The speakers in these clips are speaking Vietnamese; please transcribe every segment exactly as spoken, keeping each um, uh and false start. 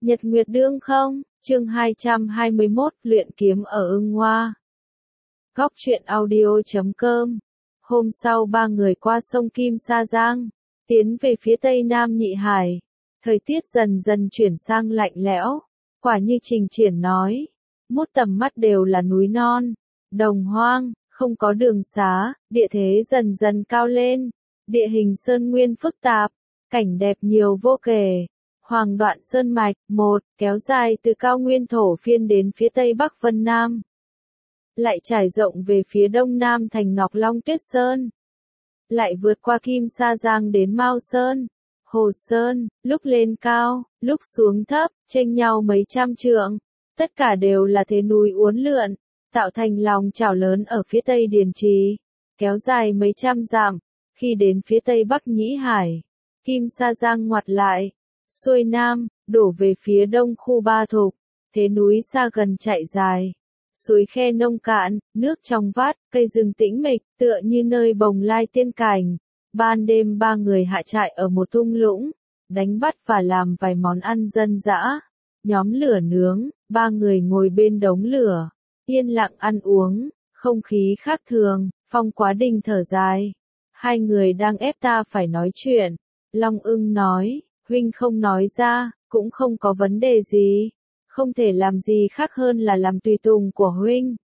Nhật Nguyệt Đương không, chương hai trăm hai mươi mốt, luyện kiếm ở Ưng Hoa. Góc truyện audio chấm com. Hôm sau ba người qua sông Kim Sa Giang, tiến về phía tây nam Nhị Hải. Thời tiết dần dần chuyển sang lạnh lẽo, quả như Trình Triển nói, mút tầm mắt đều là núi non, đồng hoang, không có đường xá, địa thế dần dần cao lên, địa hình sơn nguyên phức tạp, cảnh đẹp nhiều vô kể. Hoàng Đoạn Sơn Mạch, một, kéo dài từ cao nguyên thổ phiên đến phía tây bắc Vân Nam. Lại trải rộng về phía đông nam thành Ngọc Long Tuyết Sơn. Lại vượt qua Kim Sa Giang đến Mao Sơn, Hồ Sơn, lúc lên cao, lúc xuống thấp, chênh nhau mấy trăm trượng. Tất cả đều là thế núi uốn lượn, tạo thành lòng chảo lớn ở phía tây Điền Trì, kéo dài mấy trăm dặm. Khi đến phía tây bắc Nhĩ Hải, Kim Sa Giang ngoặt lại, xuôi nam, đổ về phía đông khu Ba Thục, thế núi xa gần chạy dài, suối khe nông cạn, nước trong vắt, cây rừng tĩnh mịch, tựa như nơi bồng lai tiên cảnh. Ban đêm ba người hạ trại ở một thung lũng, đánh bắt và làm vài món ăn dân dã. Nhóm lửa nướng, ba người ngồi bên đống lửa, yên lặng ăn uống, không khí khác thường. Phong Quá Đình thở dài, hai người đang ép ta phải nói chuyện. Long Ưng nói, huynh không nói ra, cũng không có vấn đề gì, không thể làm gì khác hơn là làm tùy tùng của huynh.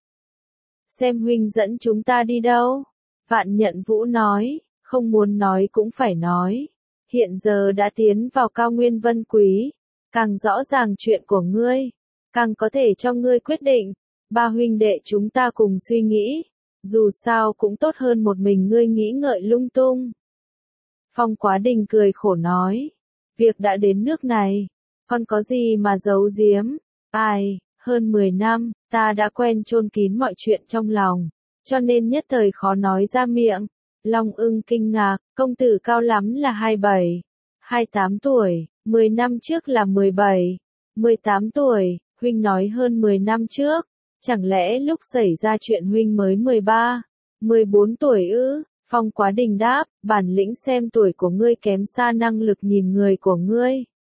Xem huynh dẫn chúng ta đi đâu? Vạn Nhận Vũ nói, không muốn nói cũng phải nói. Hiện giờ đã tiến vào cao nguyên Vân Quý, càng rõ ràng chuyện của ngươi, càng có thể cho ngươi quyết định. Ba huynh đệ chúng ta cùng suy nghĩ, dù sao cũng tốt hơn một mình ngươi nghĩ ngợi lung tung. Phong Quá Đình cười khổ nói, việc đã đến nước này, còn có gì mà giấu giếm, ai, hơn mười năm, ta đã quen chôn kín mọi chuyện trong lòng, cho nên nhất thời khó nói ra miệng. Long Ưng kinh ngạc, công tử cao lắm là hai mươi bảy, hai mươi tám tuổi, mười năm trước là mười bảy, mười tám tuổi, huynh nói hơn mười năm trước, chẳng lẽ lúc xảy ra chuyện huynh mới mười ba, mười bốn tuổi ư? Phong Quá Đình đáp, bản lĩnh xem tuổi của ngươi kém xa năng lực nhìn người của ngươi.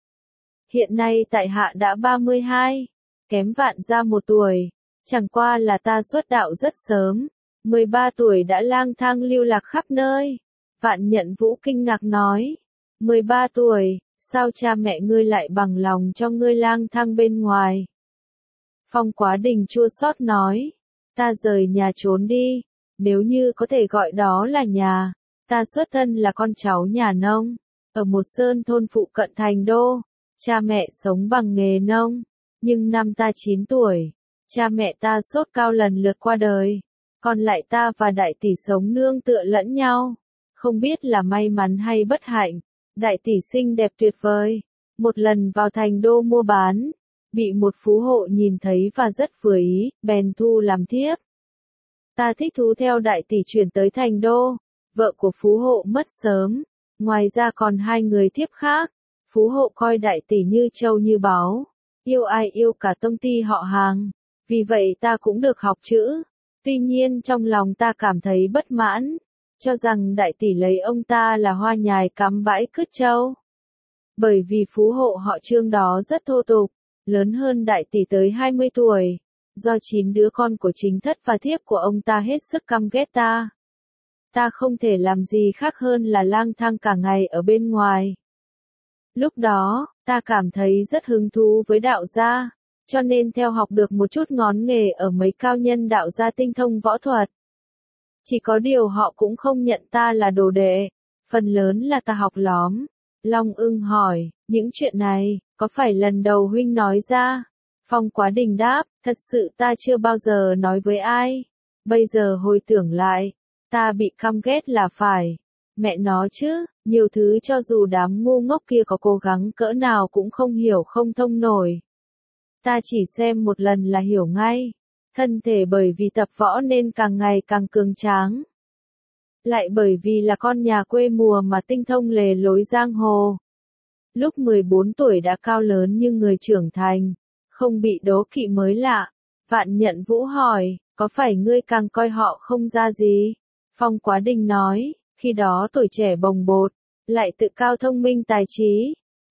Hiện nay tại hạ đã ba mươi hai, kém Vạn ra một tuổi, chẳng qua là ta xuất đạo rất sớm, mười ba tuổi đã lang thang lưu lạc khắp nơi. Vạn Nhận Vũ kinh ngạc nói, mười ba tuổi, sao cha mẹ ngươi lại bằng lòng cho ngươi lang thang bên ngoài? Phong Quá Đình chua xót nói, ta rời nhà trốn đi. Nếu như có thể gọi đó là nhà, ta xuất thân là con cháu nhà nông, ở một sơn thôn phụ cận thành đô, cha mẹ sống bằng nghề nông, nhưng năm ta chín tuổi, cha mẹ ta sốt cao lần lượt qua đời, còn lại ta và đại tỷ sống nương tựa lẫn nhau, không biết là may mắn hay bất hạnh, đại tỷ xinh đẹp tuyệt vời, một lần vào thành đô mua bán, bị một phú hộ nhìn thấy và rất vừa ý, bèn thu làm thiếp. Ta thích thú theo đại tỷ chuyển tới thành đô, vợ của phú hộ mất sớm, ngoài ra còn hai người thiếp khác, phú hộ coi đại tỷ như châu như báu, yêu ai yêu cả tông ty họ hàng, vì vậy ta cũng được học chữ, tuy nhiên trong lòng ta cảm thấy bất mãn, cho rằng đại tỷ lấy ông ta là hoa nhài cắm bãi cứt châu. Bởi vì phú hộ họ Trương đó rất thô tục, lớn hơn đại tỷ tới hai mươi tuổi. Do chín đứa con của chính thất và thiếp của ông ta hết sức căm ghét ta. Ta không thể làm gì khác hơn là lang thang cả ngày ở bên ngoài. Lúc đó, ta cảm thấy rất hứng thú với đạo gia, cho nên theo học được một chút ngón nghề ở mấy cao nhân đạo gia tinh thông võ thuật. Chỉ có điều họ cũng không nhận ta là đồ đệ, phần lớn là ta học lóm. Long Ưng hỏi, những chuyện này, có phải lần đầu huynh nói ra? Phong Quá Đình đáp, thật sự ta chưa bao giờ nói với ai. Bây giờ hồi tưởng lại, ta bị căm ghét là phải. Mẹ nó chứ, nhiều thứ cho dù đám ngu ngốc kia có cố gắng cỡ nào cũng không hiểu không thông nổi. Ta chỉ xem một lần là hiểu ngay. Thân thể bởi vì tập võ nên càng ngày càng cường tráng. Lại bởi vì là con nhà quê mùa mà tinh thông lề lối giang hồ. Lúc mười bốn tuổi đã cao lớn như người trưởng thành. Không bị đố kỵ mới lạ. Vạn Nhận Vũ hỏi, có phải ngươi càng coi họ không ra gì? Phong Quá Đình nói, khi đó tuổi trẻ bồng bột, lại tự cao thông minh tài trí,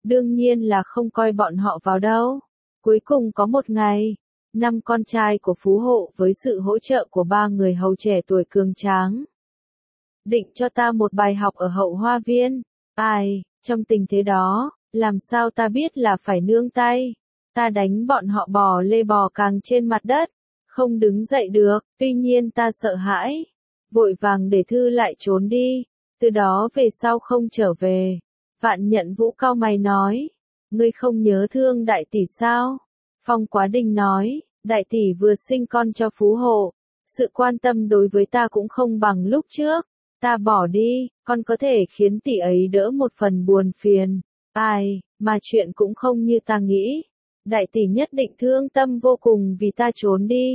đương nhiên là không coi bọn họ vào đâu. Cuối cùng có một ngày, năm con trai của phú hộ với sự hỗ trợ của ba người hầu trẻ tuổi cường tráng, định cho ta một bài học ở hậu hoa viên. Ai, trong tình thế đó, làm sao ta biết là phải nương tay. Ta đánh bọn họ bò lê bò càng trên mặt đất, không đứng dậy được, tuy nhiên ta sợ hãi, vội vàng để thư lại trốn đi, từ đó về sau không trở về. Vạn Nhận Vũ cau mày nói, ngươi không nhớ thương đại tỷ sao? Phong Quá Đình nói, đại tỷ vừa sinh con cho phú hộ, sự quan tâm đối với ta cũng không bằng lúc trước, ta bỏ đi, con có thể khiến tỷ ấy đỡ một phần buồn phiền. Ai, mà chuyện cũng không như ta nghĩ. Đại tỷ nhất định thương tâm vô cùng vì ta trốn đi.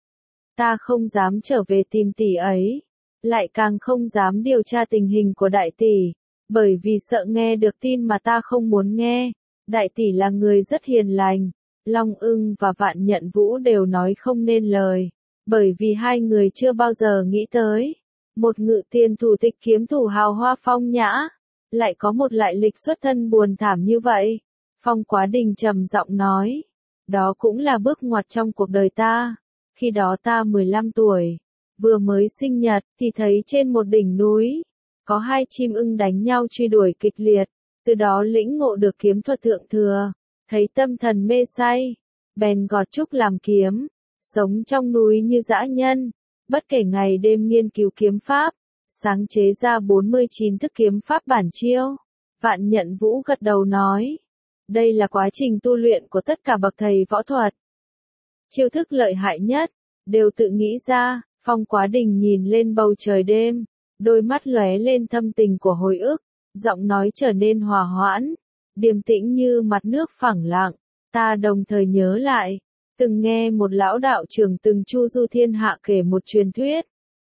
Ta không dám trở về tìm tỷ ấy, lại càng không dám điều tra tình hình của đại tỷ, bởi vì sợ nghe được tin mà ta không muốn nghe. Đại tỷ là người rất hiền lành. Long Ưng và Vạn Nhận Vũ đều nói không nên lời, bởi vì hai người chưa bao giờ nghĩ tới, một ngự tiền thủ tịch kiếm thủ hào hoa phong nhã, lại có một lại lịch xuất thân buồn thảm như vậy. Phong Quá Đình trầm giọng nói, đó cũng là bước ngoặt trong cuộc đời ta. Khi đó ta mười lăm tuổi, vừa mới sinh nhật, thì thấy trên một đỉnh núi, có hai chim ưng đánh nhau truy đuổi kịch liệt, từ đó lĩnh ngộ được kiếm thuật thượng thừa, thấy tâm thần mê say, bèn gọt trúc làm kiếm, sống trong núi như dã nhân, bất kể ngày đêm nghiên cứu kiếm pháp, sáng chế ra bốn mươi chín thức kiếm pháp bản chiêu. Vạn Nhận Vũ gật đầu nói, đây là quá trình tu luyện của tất cả bậc thầy võ thuật. Chiêu thức lợi hại nhất, đều tự nghĩ ra. Phong Quá Đình nhìn lên bầu trời đêm, đôi mắt lóe lên thâm tình của hồi ức, giọng nói trở nên hòa hoãn, điềm tĩnh như mặt nước phẳng lặng. Ta đồng thời nhớ lại, từng nghe một lão đạo trưởng từng chu du thiên hạ kể một truyền thuyết.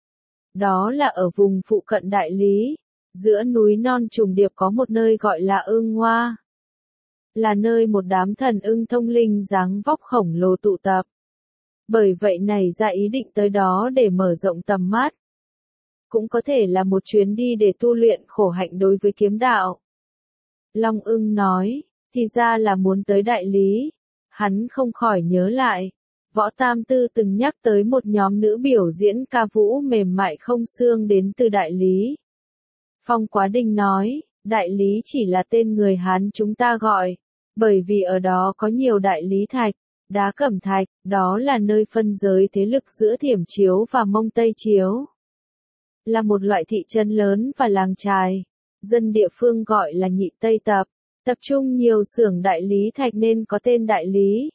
Đó là ở vùng phụ cận Đại Lý, giữa núi non trùng điệp có một nơi gọi là Ưng Hoa. Là nơi một đám thần ưng thông linh dáng vóc khổng lồ tụ tập. Bởi vậy nảy ra ý định tới đó để mở rộng tầm mắt. Cũng có thể là một chuyến đi để tu luyện khổ hạnh đối với kiếm đạo. Long Ưng nói, thì ra là muốn tới Đại Lý. Hắn không khỏi nhớ lại, Võ Tam Tư từng nhắc tới một nhóm nữ biểu diễn ca vũ mềm mại không xương đến từ Đại Lý. Phong Quá Đình nói, Đại Lý chỉ là tên người Hán chúng ta gọi, bởi vì ở đó có nhiều đại lý thạch, đá cẩm thạch, đó là nơi phân giới thế lực giữa Thiểm Chiếu và Mông Tây Chiếu. Là một loại thị trấn lớn và làng chài, dân địa phương gọi là Nhị Tây Tập, tập trung nhiều xưởng đại lý thạch nên có tên Đại Lý.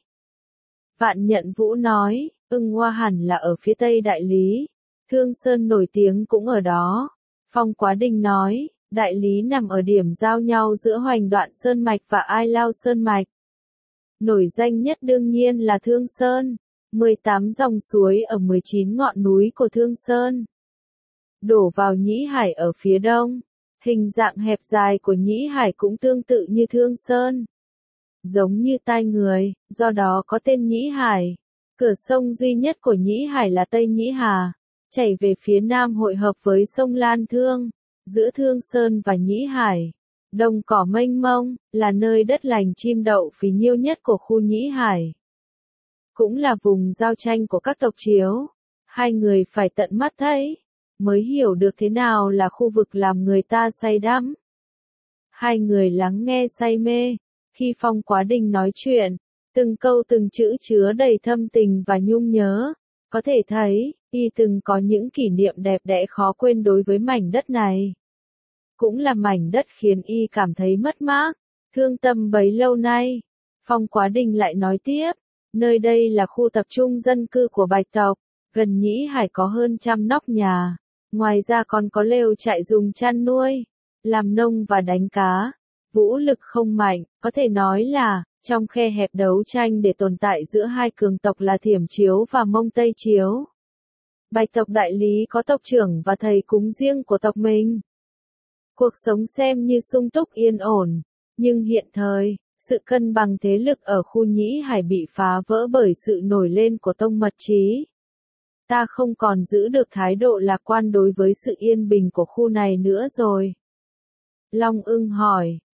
Vạn Nhận Vũ nói, Ưng Hoa hẳn là ở phía tây Đại Lý, Thương Sơn nổi tiếng cũng ở đó. Phong Quá Đình nói, Đại Lý nằm ở điểm giao nhau giữa Hoành Đoạn Sơn Mạch và Ai Lao Sơn Mạch. Nổi danh nhất đương nhiên là Thương Sơn, mười tám dòng suối ở mười chín ngọn núi của Thương Sơn. Đổ vào Nhĩ Hải ở phía đông, hình dạng hẹp dài của Nhĩ Hải cũng tương tự như Thương Sơn. Giống như tai người, do đó có tên Nhĩ Hải. Cửa sông duy nhất của Nhĩ Hải là Tây Nhĩ Hà, chảy về phía nam hội hợp với sông Lan Thương, giữa Thương Sơn và Nhĩ Hải. Đồng cỏ mênh mông, là nơi đất lành chim đậu phì nhiêu nhất của khu Nhĩ Hải. Cũng là vùng giao tranh của các tộc Chiếu. Hai người phải tận mắt thấy, mới hiểu được thế nào là khu vực làm người ta say đắm. Hai người lắng nghe say mê, khi Phong Quá Đình nói chuyện, từng câu từng chữ chứa đầy thâm tình và nhung nhớ. Có thể thấy, y từng có những kỷ niệm đẹp đẽ khó quên đối với mảnh đất này. Cũng là mảnh đất khiến y cảm thấy mất mát, thương tâm bấy lâu nay. Phong Quá Đình lại nói tiếp, nơi đây là khu tập trung dân cư của Bạch tộc, gần Nhĩ Hải có hơn trăm nóc nhà, ngoài ra còn có lều trại dùng chăn nuôi, làm nông và đánh cá. Vũ lực không mạnh, có thể nói là, trong khe hẹp đấu tranh để tồn tại giữa hai cường tộc là Thiểm Chiếu và Mông Tây Chiếu. Bạch tộc Đại Lý có tộc trưởng và thầy cúng riêng của tộc mình. Cuộc sống xem như sung túc yên ổn, nhưng hiện thời, sự cân bằng thế lực ở khu Nhĩ Hải bị phá vỡ bởi sự nổi lên của Tông Mật Chí. Ta không còn giữ được thái độ lạc quan đối với sự yên bình của khu này nữa rồi. Long Ưng hỏi,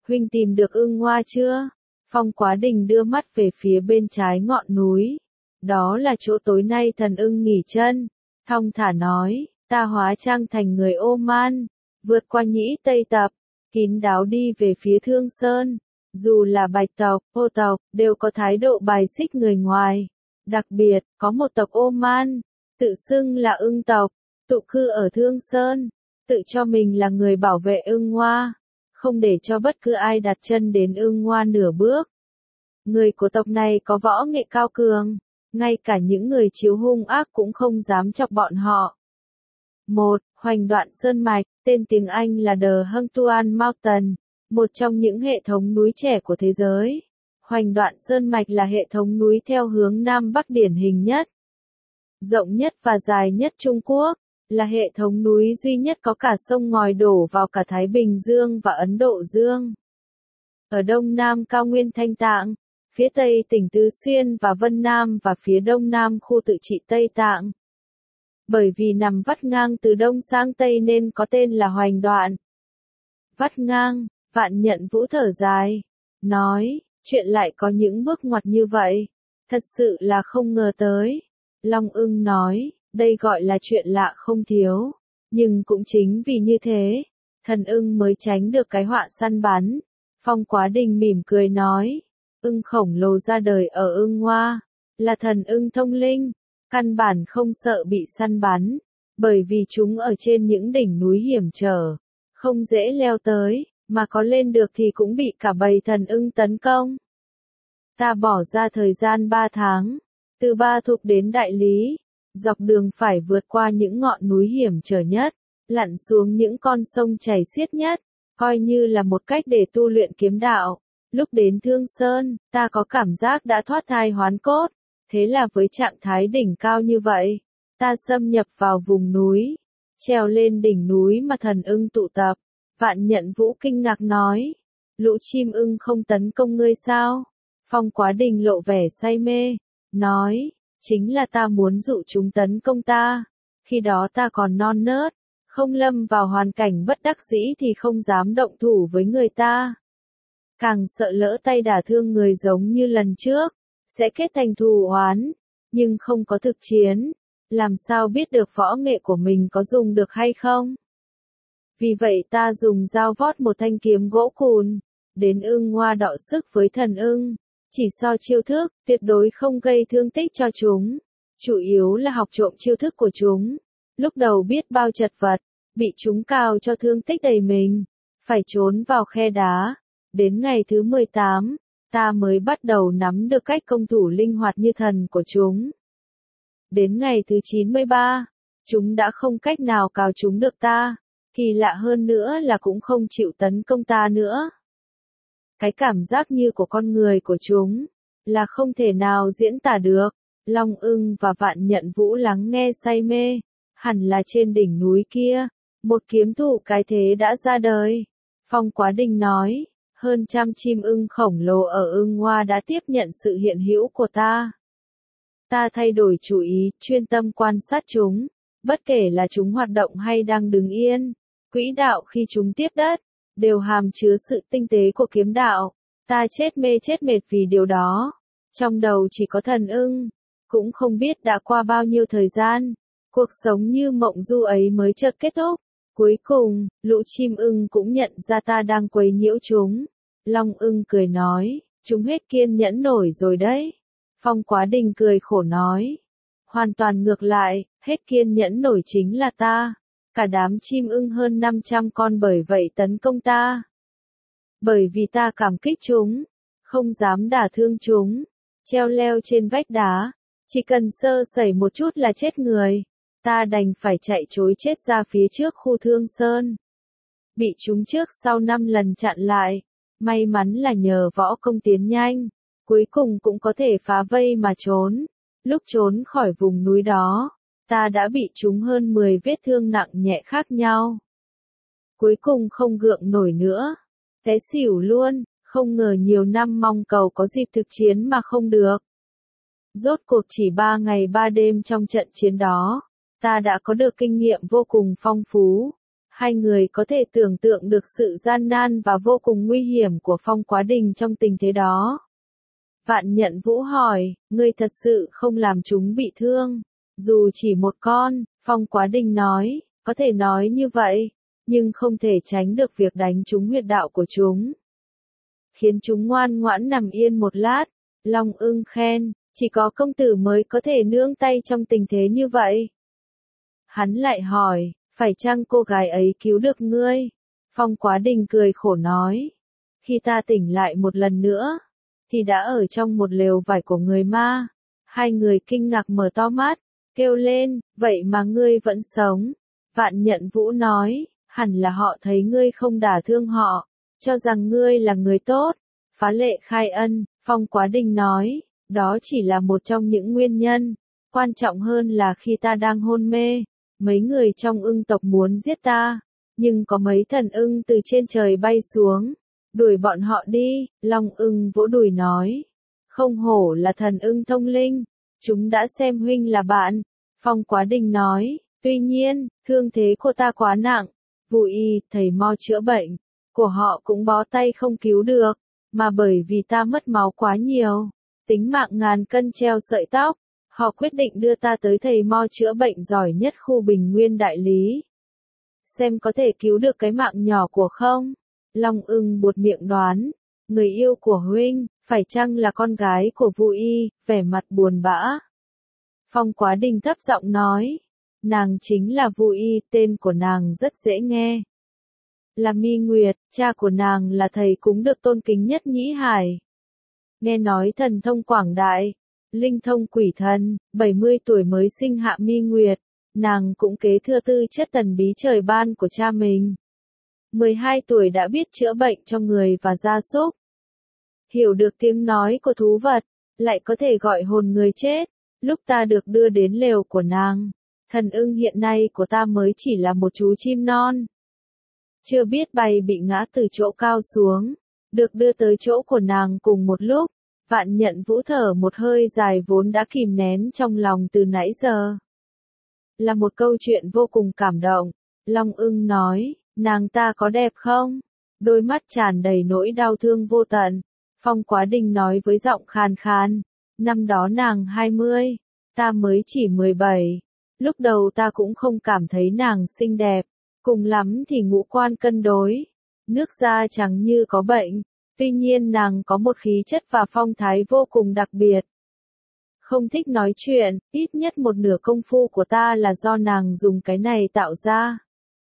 huynh tìm được ưng hoa chưa? Phong Quá Đình đưa mắt về phía bên trái ngọn núi. Đó là chỗ tối nay thần ưng nghỉ chân. Thong thả nói, ta hóa trang thành người Oman, vượt qua Nhĩ Tây Tập, kín đáo đi về phía Thương Sơn. Dù là Bạch tộc, Ô tộc, đều có thái độ bài xích người ngoài. Đặc biệt, có một tộc Oman, tự xưng là ưng tộc, tụ cư ở Thương Sơn, tự cho mình là người bảo vệ ưng hoa, không để cho bất cứ ai đặt chân đến ưng hoa nửa bước. Người của tộc này có võ nghệ cao cường, ngay cả những người chiếu hung ác cũng không dám chọc bọn họ. một. Hoành Đoạn Sơn Mạch, tên tiếng Anh là The Hung Tuan Mountain, một trong những hệ thống núi trẻ của thế giới. Hoành Đoạn Sơn Mạch là hệ thống núi theo hướng Nam Bắc điển hình nhất, rộng nhất và dài nhất Trung Quốc, là hệ thống núi duy nhất có cả sông ngòi đổ vào cả Thái Bình Dương và Ấn Độ Dương. Ở đông nam cao nguyên Thanh Tạng, phía tây tỉnh Tứ Xuyên và Vân Nam và phía đông nam khu tự trị Tây Tạng. Bởi vì nằm vắt ngang từ đông sang tây nên có tên là Hoành Đoạn. Vắt ngang, Vạn Nhận Vũ thở dài, nói, chuyện lại có những bước ngoặt như vậy, thật sự là không ngờ tới. Long Ưng nói, đây gọi là chuyện lạ không thiếu, nhưng cũng chính vì như thế, thần ưng mới tránh được cái họa săn bắn. Phong Quá Đình mỉm cười nói, ưng khổng lồ ra đời ở ưng hoa, là thần ưng thông linh, căn bản không sợ bị săn bắn, bởi vì chúng ở trên những đỉnh núi hiểm trở, không dễ leo tới, mà có lên được thì cũng bị cả bầy thần ưng tấn công. Ta bỏ ra thời gian ba tháng, từ Ba Thục đến Đại Lý, dọc đường phải vượt qua những ngọn núi hiểm trở nhất, lặn xuống những con sông chảy xiết nhất, coi như là một cách để tu luyện kiếm đạo. Lúc đến Thương Sơn, ta có cảm giác đã thoát thai hoán cốt, thế là với trạng thái đỉnh cao như vậy, ta xâm nhập vào vùng núi, trèo lên đỉnh núi mà thần ưng tụ tập. Vạn Nhận Vũ kinh ngạc nói, lũ chim ưng không tấn công ngươi sao? Phong Quá Đình lộ vẻ say mê, nói, chính là ta muốn dụ chúng tấn công ta, khi đó ta còn non nớt, không lâm vào hoàn cảnh bất đắc dĩ thì không dám động thủ với người ta. Càng sợ lỡ tay đả thương người giống như lần trước, sẽ kết thành thù oán, nhưng không có thực chiến, làm sao biết được võ nghệ của mình có dùng được hay không? Vì vậy ta dùng dao vót một thanh kiếm gỗ cùn, đến ưng hoa đọ sức với thần ưng, chỉ so chiêu thức, tuyệt đối không gây thương tích cho chúng, chủ yếu là học trộm chiêu thức của chúng. Lúc đầu biết bao chật vật, bị chúng cào cho thương tích đầy mình, phải trốn vào khe đá. Đến ngày thứ mười tám, ta mới bắt đầu nắm được cách công thủ linh hoạt như thần của chúng. Đến ngày thứ chín mươi ba, chúng đã không cách nào cào chúng được ta, kỳ lạ hơn nữa là cũng không chịu tấn công ta nữa. Cái cảm giác như của con người của chúng, là không thể nào diễn tả được. Long Ưng và Vạn Nhận Vũ lắng nghe say mê, hẳn là trên đỉnh núi kia, một kiếm thủ cái thế đã ra đời. Phong Quá Đình nói, hơn trăm chim ưng khổng lồ ở ưng hoa đã tiếp nhận sự hiện hữu của ta. Ta thay đổi chủ ý, chuyên tâm quan sát chúng, bất kể là chúng hoạt động hay đang đứng yên, quỹ đạo khi chúng tiếp đất, đều hàm chứa sự tinh tế của kiếm đạo. Ta chết mê chết mệt vì điều đó. Trong đầu chỉ có thần ưng, cũng không biết đã qua bao nhiêu thời gian, cuộc sống như mộng du ấy mới chợt kết thúc. Cuối cùng, lũ chim ưng cũng nhận ra ta đang quấy nhiễu chúng. Long Ưng cười nói, chúng hết kiên nhẫn nổi rồi đấy. Phong Quá Đình cười khổ nói, hoàn toàn ngược lại, hết kiên nhẫn nổi chính là ta. Cả đám chim ưng hơn năm trăm con bởi vậy tấn công ta. Bởi vì ta cảm kích chúng, không dám đả thương chúng, treo leo trên vách đá, chỉ cần sơ sẩy một chút là chết người. Ta đành phải chạy trối chết ra phía trước khu Thương Sơn. Bị chúng trước sau năm lần chặn lại, may mắn là nhờ võ công tiến nhanh, cuối cùng cũng có thể phá vây mà trốn. Lúc trốn khỏi vùng núi đó, ta đã bị chúng hơn mười vết thương nặng nhẹ khác nhau. Cuối cùng không gượng nổi nữa, té xỉu luôn, không ngờ nhiều năm mong cầu có dịp thực chiến mà không được. Rốt cuộc chỉ ba ngày ba đêm trong trận chiến đó, ta đã có được kinh nghiệm vô cùng phong phú. Hai người có thể tưởng tượng được sự gian nan và vô cùng nguy hiểm của Phong Quá Đình trong tình thế đó. Vạn Nhận Vũ hỏi, ngươi thật sự không làm chúng bị thương, dù chỉ một con, Phong Quá Đình nói, có thể nói như vậy, nhưng không thể tránh được việc đánh trúng huyệt đạo của chúng. Khiến chúng ngoan ngoãn nằm yên một lát, Long Ưng khen, chỉ có công tử mới có thể nương tay trong tình thế như vậy. Hắn lại hỏi, phải chăng cô gái ấy cứu được ngươi? Phong Quá Đình cười khổ nói, khi ta tỉnh lại một lần nữa, thì đã ở trong một lều vải của người ma. Hai người kinh ngạc mở to mắt, kêu lên, vậy mà ngươi vẫn sống. Vạn Nhận Vũ nói, hẳn là họ thấy ngươi không đả thương họ, cho rằng ngươi là người tốt. Phá Lệ khai ân, Phong Quá Đình nói, đó chỉ là một trong những nguyên nhân, quan trọng hơn là khi ta đang hôn mê, mấy người trong ưng tộc muốn giết ta, nhưng có mấy thần ưng từ trên trời bay xuống, đuổi bọn họ đi. Long Ưng vỗ đùi nói, không hổ là thần ưng thông linh, chúng đã xem huynh là bạn. Phong Quá Đình nói, tuy nhiên, thương thế của ta quá nặng, Vu Y, thầy mo chữa bệnh của họ cũng bó tay không cứu được, mà bởi vì ta mất máu quá nhiều, tính mạng ngàn cân treo sợi tóc, họ quyết định đưa ta tới thầy mo chữa bệnh giỏi nhất khu Bình Nguyên Đại Lý. Xem có thể cứu được cái mạng nhỏ của không? Long Ưng buột miệng đoán, người yêu của huynh, phải chăng là con gái của Vu Y, vẻ mặt buồn bã. Phong Quá Đình thấp giọng nói, nàng chính là Vu Y, tên của nàng rất dễ nghe. Là Mi Nguyệt, cha của nàng là thầy cúng được tôn kính nhất Nhĩ Hải. Nghe nói thần thông quảng đại, linh thông quỷ thần, bảy mươi tuổi mới sinh hạ Mi Nguyệt, nàng cũng kế thừa tư chất thần bí trời ban của cha mình. mười hai tuổi đã biết chữa bệnh cho người và gia súc. Hiểu được tiếng nói của thú vật, lại có thể gọi hồn người chết. Lúc ta được đưa đến lều của nàng, thần ưng hiện nay của ta mới chỉ là một chú chim non. Chưa biết bay bị ngã từ chỗ cao xuống, được đưa tới chỗ của nàng cùng một lúc. Vạn Nhận Vũ thở một hơi dài vốn đã kìm nén trong lòng từ nãy giờ. Là một câu chuyện vô cùng cảm động. Long Ưng nói, nàng ta có đẹp không? Đôi mắt tràn đầy nỗi đau thương vô tận. Phong Quá Đình nói với giọng khàn khàn, năm đó nàng hai mươi, ta mới chỉ mười bảy. Lúc đầu ta cũng không cảm thấy nàng xinh đẹp, cùng lắm thì ngũ quan cân đối, nước da trắng như có bệnh. Tuy nhiên nàng có một khí chất và phong thái vô cùng đặc biệt. Không thích nói chuyện, ít nhất một nửa công phu của ta là do nàng dùng cái này tạo ra.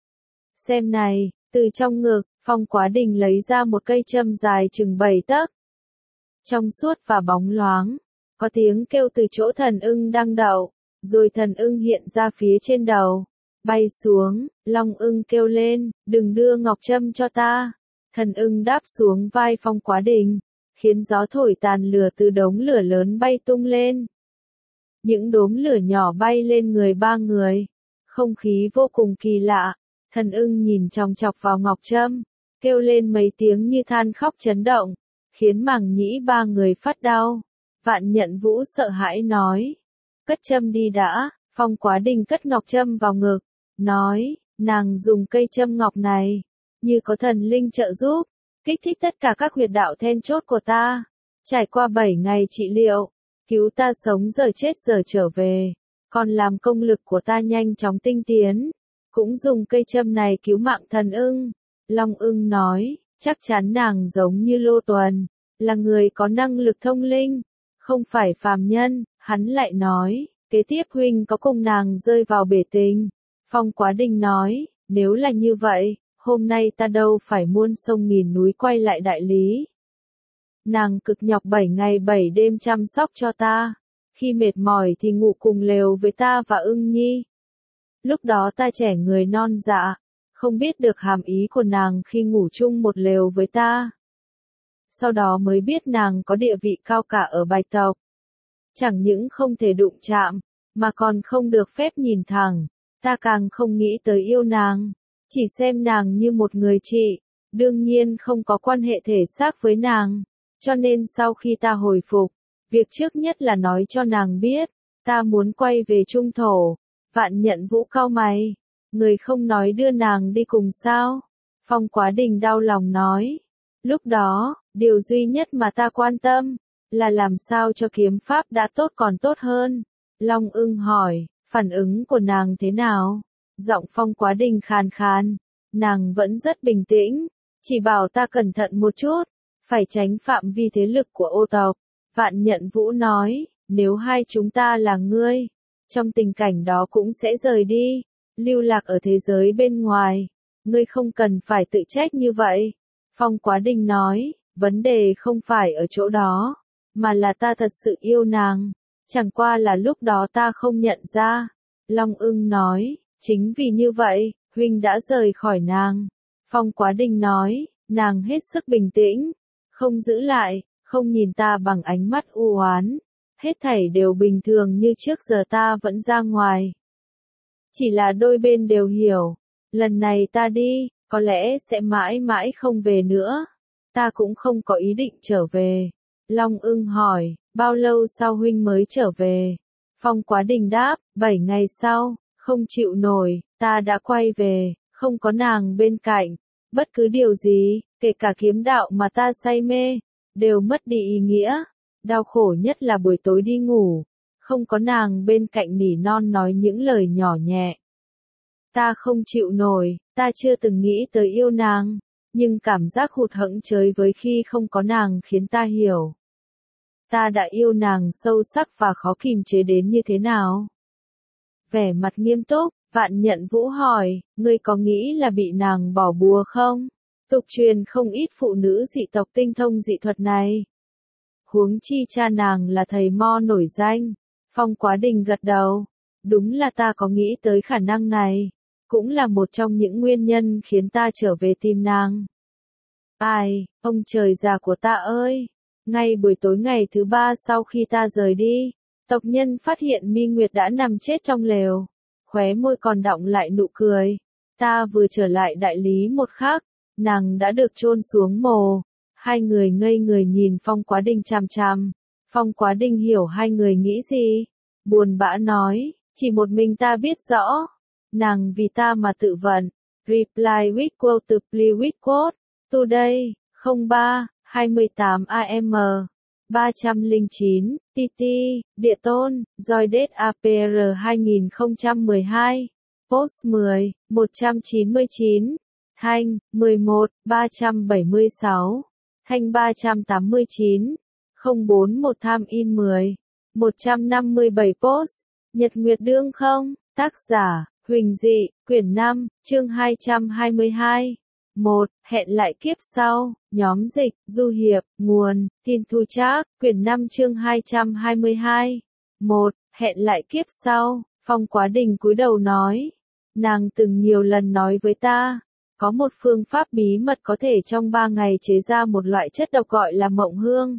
Xem này, từ trong ngực, Phong Quá Đình lấy ra một cây châm dài chừng bảy tấc. Trong suốt và bóng loáng, có tiếng kêu từ chỗ thần ưng đang đậu, rồi thần ưng hiện ra phía trên đầu, bay xuống. Long Ưng kêu lên, đừng đưa ngọc châm cho ta. Thần ưng đáp xuống vai Phong Quá Đình, khiến gió thổi tàn lửa từ đống lửa lớn bay tung lên. Những đốm lửa nhỏ bay lên người ba người. Không khí vô cùng kỳ lạ. Thần ưng nhìn chòng chọc vào ngọc trâm, kêu lên mấy tiếng như than khóc chấn động, khiến màng nhĩ ba người phát đau. Vạn Nhận Vũ sợ hãi nói, cất châm đi đã. Phong Quá Đình cất ngọc trâm vào ngực, nói, nàng dùng cây châm ngọc này, như có thần linh trợ giúp, kích thích tất cả các huyệt đạo then chốt của ta. Trải qua bảy ngày trị liệu, cứu ta sống giờ chết giờ trở về, còn làm công lực của ta nhanh chóng tinh tiến. Cũng dùng cây châm này cứu mạng thần ưng. Long Ưng nói, chắc chắn nàng giống như Lô Tuần, là người có năng lực thông linh, không phải phàm nhân. Hắn lại nói, kế tiếp huynh có cùng nàng rơi vào bể tình. Phong Quá Đình nói, nếu là như vậy, hôm nay ta đâu phải muôn sông nghìn núi quay lại Đại Lý. Nàng cực nhọc bảy ngày bảy đêm chăm sóc cho ta, khi mệt mỏi thì ngủ cùng lều với ta và Ưng Nhi. Lúc đó ta trẻ người non dạ, không biết được hàm ý của nàng khi ngủ chung một lều với ta. Sau đó mới biết nàng có địa vị cao cả ở Bạch tộc. Chẳng những không thể đụng chạm, mà còn không được phép nhìn thẳng. Ta càng không nghĩ tới yêu nàng, chỉ xem nàng như một người chị, đương nhiên không có quan hệ thể xác với nàng. Cho nên sau khi ta hồi phục, việc trước nhất là nói cho nàng biết, ta muốn quay về Trung Thổ. Vạn Nhận Vũ cau mày, người không nói đưa nàng đi cùng sao? Phong Quá Đình đau lòng nói. Lúc đó, điều duy nhất mà ta quan tâm, là làm sao cho kiếm pháp đã tốt còn tốt hơn. Long Ưng hỏi, phản ứng của nàng thế nào? Giọng Phong Quá Đình khàn khàn, nàng vẫn rất bình tĩnh, chỉ bảo ta cẩn thận một chút, phải tránh phạm vi thế lực của ô tộc. Vạn Nhận Vũ nói, nếu hai chúng ta là ngươi, trong tình cảnh đó cũng sẽ rời đi, lưu lạc ở thế giới bên ngoài, ngươi không cần phải tự trách như vậy. Phong Quá Đình nói, vấn đề không phải ở chỗ đó, mà là ta thật sự yêu nàng, chẳng qua là lúc đó ta không nhận ra. Long Ưng nói, chính vì như vậy, huynh đã rời khỏi nàng. Phong Quá Đình nói, nàng hết sức bình tĩnh, không giữ lại, không nhìn ta bằng ánh mắt u oán, hết thảy đều bình thường như trước giờ ta vẫn ra ngoài. Chỉ là đôi bên đều hiểu, lần này ta đi, có lẽ sẽ mãi mãi không về nữa. Ta cũng không có ý định trở về. Long Ưng hỏi, bao lâu sau huynh mới trở về? Phong Quá Đình đáp, bảy ngày sau, không chịu nổi, ta đã quay về, không có nàng bên cạnh. Bất cứ điều gì, kể cả kiếm đạo mà ta say mê, đều mất đi ý nghĩa. Đau khổ nhất là buổi tối đi ngủ, không có nàng bên cạnh nỉ non nói những lời nhỏ nhẹ. Ta không chịu nổi, ta chưa từng nghĩ tới yêu nàng, nhưng cảm giác hụt hẫng chơi với khi không có nàng khiến ta hiểu. Ta đã yêu nàng sâu sắc và khó kìm chế đến như thế nào? Vẻ mặt nghiêm túc, Vạn Nhận Vũ hỏi, ngươi có nghĩ là bị nàng bỏ bùa không? Tục truyền không ít phụ nữ dị tộc tinh thông dị thuật này. Huống chi cha nàng là thầy mo nổi danh. Phong Quá Đình gật đầu. Đúng là ta có nghĩ tới khả năng này. Cũng là một trong những nguyên nhân khiến ta trở về tìm nàng. Ai, ông trời già của ta ơi! Ngay buổi tối ngày thứ ba sau khi ta rời đi, tộc nhân phát hiện Mi Nguyệt đã nằm chết trong lều. Khóe môi còn đọng lại nụ cười. Ta vừa trở lại đại lý một khắc, nàng đã được chôn xuống mồ. Hai người ngây người nhìn Phong Quá Đình chằm chằm. Phong Quá Đình hiểu hai người nghĩ gì. Buồn bã nói, chỉ một mình ta biết rõ. Nàng vì ta mà tự vận. Reply with quote to play with quote. Today, không ba, hai mươi tám A M. ba không chín, T T, Địa Tôn, Joydet A P R hai không một hai. Post mười, một trăm chín mươi chín. Thanh, mười một, ba trăm bảy mươi sáu. Thanh ba trăm tám mươi chín. không bốn một Tham in mười. một trăm năm mươi bảy post. Nhật Nguyệt Đương không? Tác giả, Huỳnh Dị, quyển năm, chương hai trăm hai mươi hai. một. Hẹn lại kiếp sau. Nhóm dịch, Du Hiệp, nguồn, Tin Thu Trác, quyển năm chương hai trăm hai mươi hai. một. Hẹn lại kiếp sau. Phong Quá Đình cúi đầu nói. Nàng từng nhiều lần nói với ta, có một phương pháp bí mật có thể trong ba ngày chế ra một loại chất độc gọi là mộng hương.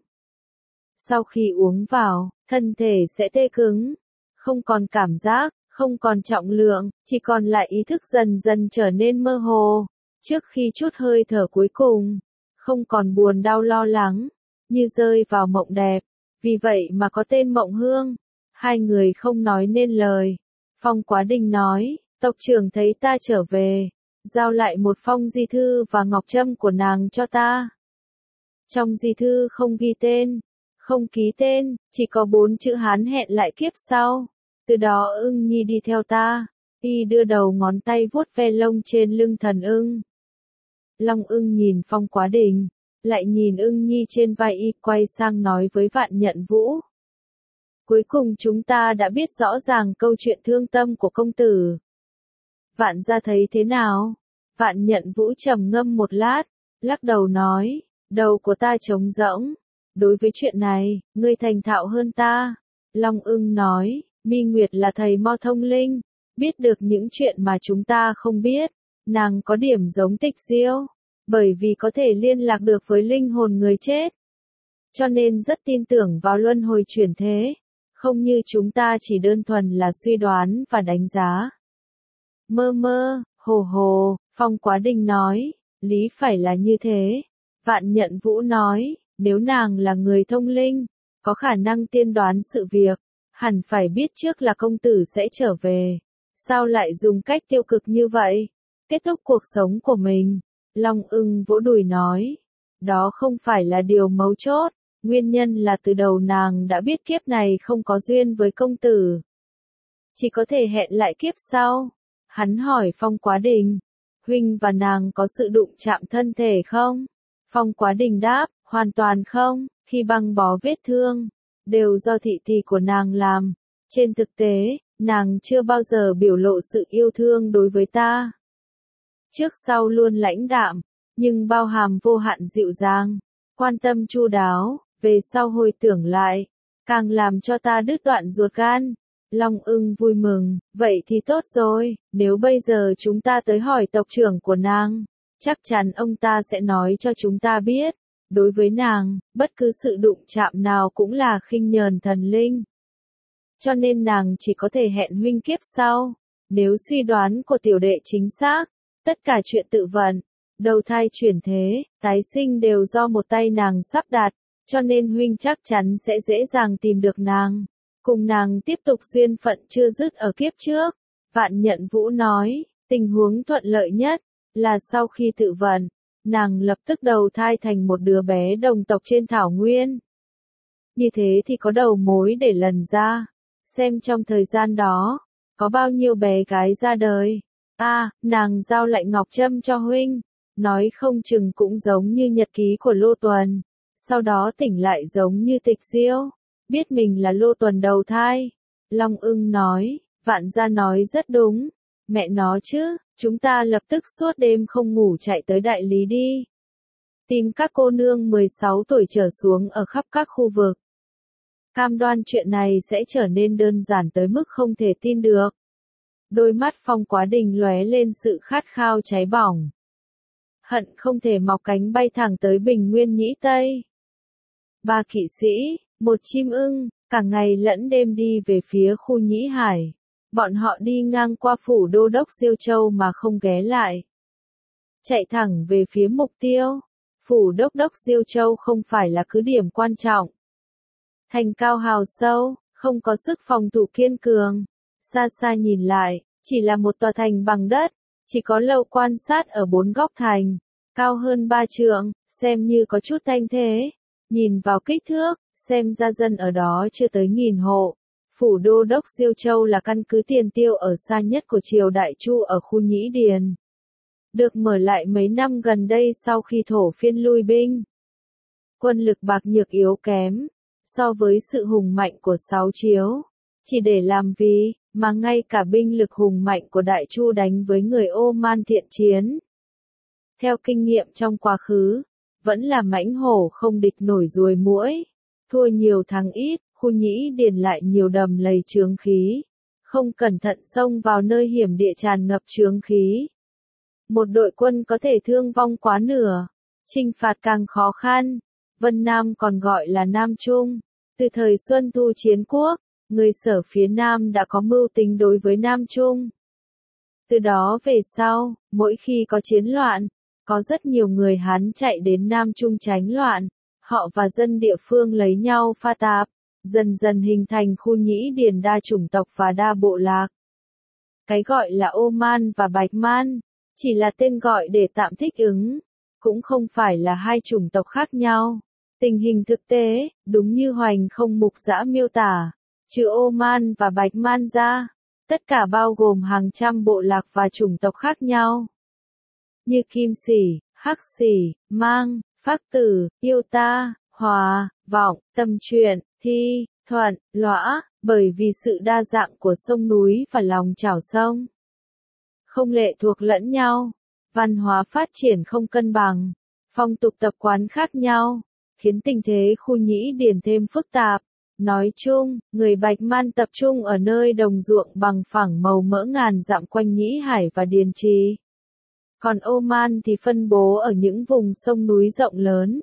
Sau khi uống vào, thân thể sẽ tê cứng, không còn cảm giác, không còn trọng lượng, chỉ còn lại ý thức dần dần trở nên mơ hồ. Trước khi chút hơi thở cuối cùng, không còn buồn đau lo lắng, như rơi vào mộng đẹp. Vì vậy mà có tên Mộng Hương. Hai người không nói nên lời. Phong Quá Đình nói, tộc trưởng thấy ta trở về, giao lại một phong di thư và ngọc trâm của nàng cho ta. Trong di thư không ghi tên, không ký tên, chỉ có bốn chữ Hán hẹn lại kiếp sau. Từ đó Ưng Nhi đi theo ta. Y đưa đầu ngón tay vuốt ve lông trên lưng thần ưng. Long Ưng nhìn Phong Quá Đình, lại nhìn Ưng Nhi trên vai y, quay sang nói với Vạn Nhận Vũ. Cuối cùng chúng ta đã biết rõ ràng câu chuyện thương tâm của công tử. Vạn gia thấy thế nào? Vạn Nhận Vũ trầm ngâm một lát, lắc đầu nói, đầu của ta trống rỗng. Đối với chuyện này, ngươi thành thạo hơn ta. Long Ưng nói, Mi Nguyệt là thầy mo thông linh, biết được những chuyện mà chúng ta không biết. Nàng có điểm giống Tịch Diêu, bởi vì có thể liên lạc được với linh hồn người chết. Cho nên rất tin tưởng vào luân hồi chuyển thế, không như chúng ta chỉ đơn thuần là suy đoán và đánh giá. Mơ mơ, hồ hồ, Phong Quá Đình nói, lý phải là như thế. Vạn Nhận Vũ nói, nếu nàng là người thông linh, có khả năng tiên đoán sự việc, hẳn phải biết trước là công tử sẽ trở về. Sao lại dùng cách tiêu cực như vậy? Kết thúc cuộc sống của mình. Long Ưng vỗ đùi nói. Đó không phải là điều mấu chốt. Nguyên nhân là từ đầu nàng đã biết kiếp này không có duyên với công tử. Chỉ có thể hẹn lại kiếp sau. Hắn hỏi Phong Quá Đình. Huynh và nàng có sự đụng chạm thân thể không? Phong Quá Đình đáp, hoàn toàn không, khi băng bó vết thương, đều do thị tỷ của nàng làm. Trên thực tế, nàng chưa bao giờ biểu lộ sự yêu thương đối với ta. Trước sau luôn lãnh đạm, nhưng bao hàm vô hạn dịu dàng, quan tâm chu đáo, về sau hồi tưởng lại, càng làm cho ta đứt đoạn ruột gan. Long Ưng vui mừng, vậy thì tốt rồi, nếu bây giờ chúng ta tới hỏi tộc trưởng của nàng, chắc chắn ông ta sẽ nói cho chúng ta biết, đối với nàng, bất cứ sự đụng chạm nào cũng là khinh nhờn thần linh. Cho nên nàng chỉ có thể hẹn huynh kiếp sau. Nếu suy đoán của tiểu đệ chính xác, tất cả chuyện tự vận, đầu thai chuyển thế, tái sinh đều do một tay nàng sắp đặt, cho nên huynh chắc chắn sẽ dễ dàng tìm được nàng. Cùng nàng tiếp tục duyên phận chưa dứt ở kiếp trước. Vạn Nhận Vũ nói, tình huống thuận lợi nhất, là sau khi tự vận, nàng lập tức đầu thai thành một đứa bé đồng tộc trên thảo nguyên. Như thế thì có đầu mối để lần ra, xem trong thời gian đó, có bao nhiêu bé gái ra đời. A, à, nàng giao lại ngọc trâm cho huynh, nói không chừng cũng giống như nhật ký của Lô Tuần, sau đó tỉnh lại giống như Tịch Diêu, biết mình là Lô Tuần đầu thai. Long Ưng nói, Vạn gia nói rất đúng, mẹ nó chứ, chúng ta lập tức suốt đêm không ngủ chạy tới đại lý đi. Tìm các cô nương mười sáu tuổi trở xuống ở khắp các khu vực. Cam đoan chuyện này sẽ trở nên đơn giản tới mức không thể tin được. Đôi mắt Phong Quá Đình lóe lên sự khát khao cháy bỏng. Hận không thể mọc cánh bay thẳng tới Bình Nguyên Nhĩ Tây. Ba kỵ sĩ, một chim ưng, cả ngày lẫn đêm đi về phía khu Nhĩ Hải. Bọn họ đi ngang qua phủ đô đốc Diêu Châu mà không ghé lại. Chạy thẳng về phía mục tiêu. Phủ đốc đốc Diêu Châu không phải là cứ điểm quan trọng. Thành cao hào sâu, không có sức phòng thủ kiên cường. Xa xa nhìn lại, chỉ là một tòa thành bằng đất, chỉ có lầu quan sát ở bốn góc thành, cao hơn ba trượng, xem như có chút thanh thế. Nhìn vào kích thước, xem ra dân ở đó chưa tới nghìn hộ. Phủ đô đốc Diêu Châu là căn cứ tiền tiêu ở xa nhất của triều Đại Chu ở khu Nhĩ Điền. Được mở lại mấy năm gần đây sau khi thổ phiên lui binh. Quân lực bạc nhược yếu kém, so với sự hùng mạnh của sáu chiếu. Chỉ để làm vì, mà ngay cả binh lực hùng mạnh của Đại Chu đánh với người Oman thiện chiến. Theo kinh nghiệm trong quá khứ, vẫn là mãnh hổ không địch nổi ruồi muỗi. Thua nhiều thắng ít, khu Nhĩ Điền lại nhiều đầm lầy chướng khí. Không cẩn thận xông vào nơi hiểm địa tràn ngập chướng khí. Một đội quân có thể thương vong quá nửa. Chinh phạt càng khó khăn. Vân Nam còn gọi là Nam Trung. Từ thời Xuân Thu Chiến Quốc, người Sở phía Nam đã có mưu tính đối với Nam Trung. Từ đó về sau, mỗi khi có chiến loạn, có rất nhiều người Hán chạy đến Nam Trung tránh loạn. Họ và dân địa phương lấy nhau pha tạp, dần dần hình thành khu Nhĩ Điền đa chủng tộc và đa bộ lạc. Cái gọi là Oman và Bạch Man, chỉ là tên gọi để tạm thích ứng, cũng không phải là hai chủng tộc khác nhau. Tình hình thực tế, đúng như Hoành Không Mục Dã miêu tả, trừ Oman và Bạch Man ra, tất cả bao gồm hàng trăm bộ lạc và chủng tộc khác nhau. Như Kim Sỉ, Hắc Sỉ, Mang, Phác Tử, Yêu Ta, Hòa, Vọng, Tâm Truyện, Thi, Thuận, Lõa, bởi vì sự đa dạng của sông núi và lòng chảo sông. Không lệ thuộc lẫn nhau, văn hóa phát triển không cân bằng, phong tục tập quán khác nhau, khiến tình thế khu Nhĩ Điền thêm phức tạp. Nói chung, người Bạch Man tập trung ở nơi đồng ruộng bằng phẳng màu mỡ ngàn dặm quanh Nhĩ Hải và Điền Trì. Còn Oman thì phân bố ở những vùng sông núi rộng lớn.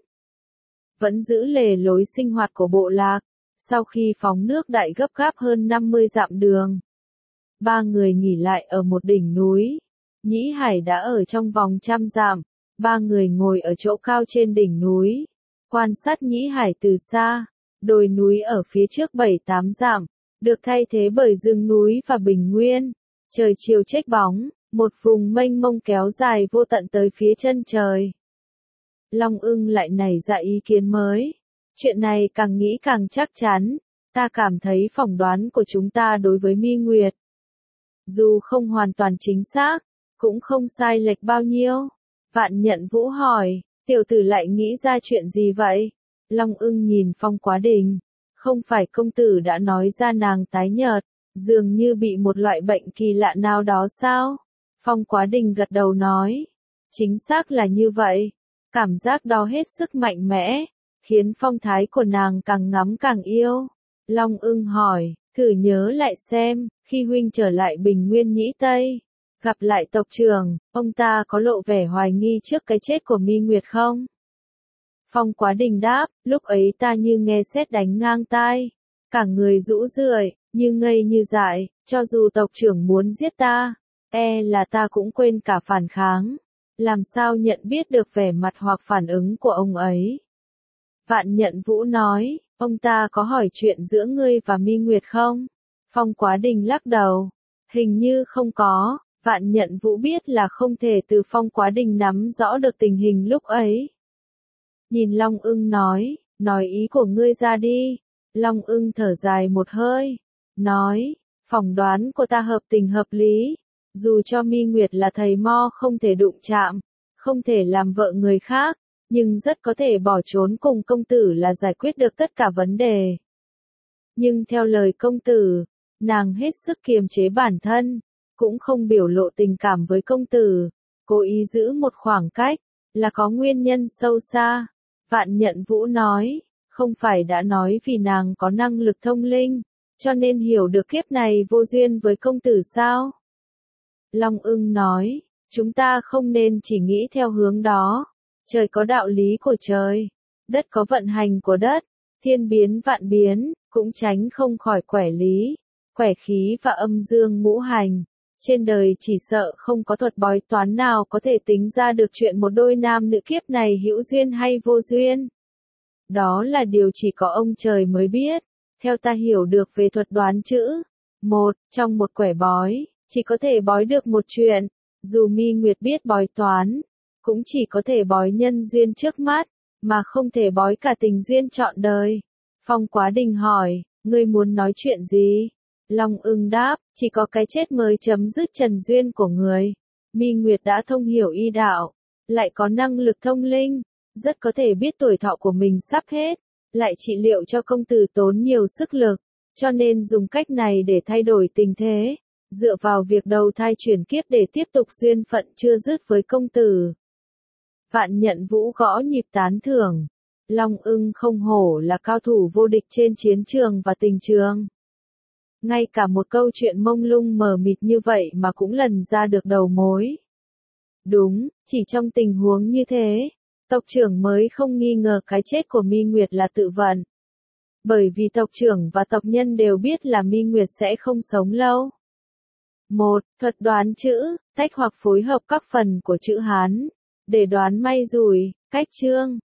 Vẫn giữ lề lối sinh hoạt của bộ lạc, sau khi phóng nước đại gấp gáp hơn năm mươi dặm đường. Ba người nghỉ lại ở một đỉnh núi. Nhĩ Hải đã ở trong vòng trăm dặm. Ba người ngồi ở chỗ cao trên đỉnh núi, quan sát Nhĩ Hải từ xa. Đồi núi ở phía trước bảy tám dặm, được thay thế bởi rừng núi và bình nguyên. Trời chiều chếch bóng, một vùng mênh mông kéo dài vô tận tới phía chân trời. Long Ưng lại nảy ra ý kiến mới. Chuyện này càng nghĩ càng chắc chắn, ta cảm thấy phỏng đoán của chúng ta đối với Mi Nguyệt, dù không hoàn toàn chính xác, cũng không sai lệch bao nhiêu. Vạn Nhận Vũ hỏi, tiểu tử lại nghĩ ra chuyện gì vậy? Long Ưng nhìn Phong Quá Đình, không phải công tử đã nói ra nàng tái nhợt, dường như bị một loại bệnh kỳ lạ nào đó sao? Phong Quá Đình gật đầu nói, chính xác là như vậy. Cảm giác đó hết sức mạnh mẽ, khiến phong thái của nàng càng ngắm càng yêu. Long Ưng hỏi, thử nhớ lại xem, khi huynh trở lại Bình Nguyên Nhĩ Tây, gặp lại tộc trưởng, ông ta có lộ vẻ hoài nghi trước cái chết của Mi Nguyệt không? Phong Quá Đình đáp, lúc ấy ta như nghe sét đánh ngang tai, cả người rũ rượi, như ngây như dại, cho dù tộc trưởng muốn giết ta, e là ta cũng quên cả phản kháng. Làm sao nhận biết được vẻ mặt hoặc phản ứng của ông ấy? Vạn Nhận Vũ nói, ông ta có hỏi chuyện giữa ngươi và Mi Nguyệt không? Phong Quá Đình lắc đầu, hình như không có. Vạn Nhận Vũ biết là không thể từ Phong Quá Đình nắm rõ được tình hình lúc ấy. Nhìn Long Ưng nói, nói ý của ngươi ra đi. Long Ưng thở dài một hơi, nói, phỏng đoán của ta hợp tình hợp lý. Dù cho Mi Nguyệt là thầy mo không thể đụng chạm, không thể làm vợ người khác, nhưng rất có thể bỏ trốn cùng công tử là giải quyết được tất cả vấn đề. Nhưng theo lời công tử, nàng hết sức kiềm chế bản thân, cũng không biểu lộ tình cảm với công tử, cố ý giữ một khoảng cách, là có nguyên nhân sâu xa. Vạn Nhận Vũ nói, không phải đã nói vì nàng có năng lực thông linh, cho nên hiểu được kiếp này vô duyên với công tử sao? Long Ưng nói, chúng ta không nên chỉ nghĩ theo hướng đó. Trời có đạo lý của trời, đất có vận hành của đất, thiên biến vạn biến, cũng tránh không khỏi quẻ lý, quẻ khí và âm dương ngũ hành. Trên đời chỉ sợ không có thuật bói toán nào có thể tính ra được chuyện một đôi nam nữ kiếp này hữu duyên hay vô duyên. Đó là điều chỉ có ông trời mới biết. Theo ta hiểu được về thuật đoán chữ, một, trong một quẻ bói, chỉ có thể bói được một chuyện, dù Mi Nguyệt biết bói toán, cũng chỉ có thể bói nhân duyên trước mắt, mà không thể bói cả tình duyên trọn đời. Phong Quá Đình hỏi, ngươi muốn nói chuyện gì? Long Ưng đáp, chỉ có cái chết mới chấm dứt trần duyên của người. Mi Nguyệt đã thông hiểu y đạo, lại có năng lực thông linh, rất có thể biết tuổi thọ của mình sắp hết, lại trị liệu cho công tử tốn nhiều sức lực, cho nên dùng cách này để thay đổi tình thế, dựa vào việc đầu thai chuyển kiếp để tiếp tục duyên phận chưa dứt với công tử. Vạn Nhận Vũ gõ nhịp tán thưởng. Long Ưng không hổ là cao thủ vô địch trên chiến trường và tình trường. Ngay cả một câu chuyện mông lung mờ mịt như vậy mà cũng lần ra được đầu mối. Đúng, chỉ trong tình huống như thế, tộc trưởng mới không nghi ngờ cái chết của Mi Nguyệt là tự vận. Bởi vì tộc trưởng và tộc nhân đều biết là Mi Nguyệt sẽ không sống lâu. một. Thuật đoán chữ, tách hoặc phối hợp các phần của chữ Hán, để đoán may rủi, cách chương.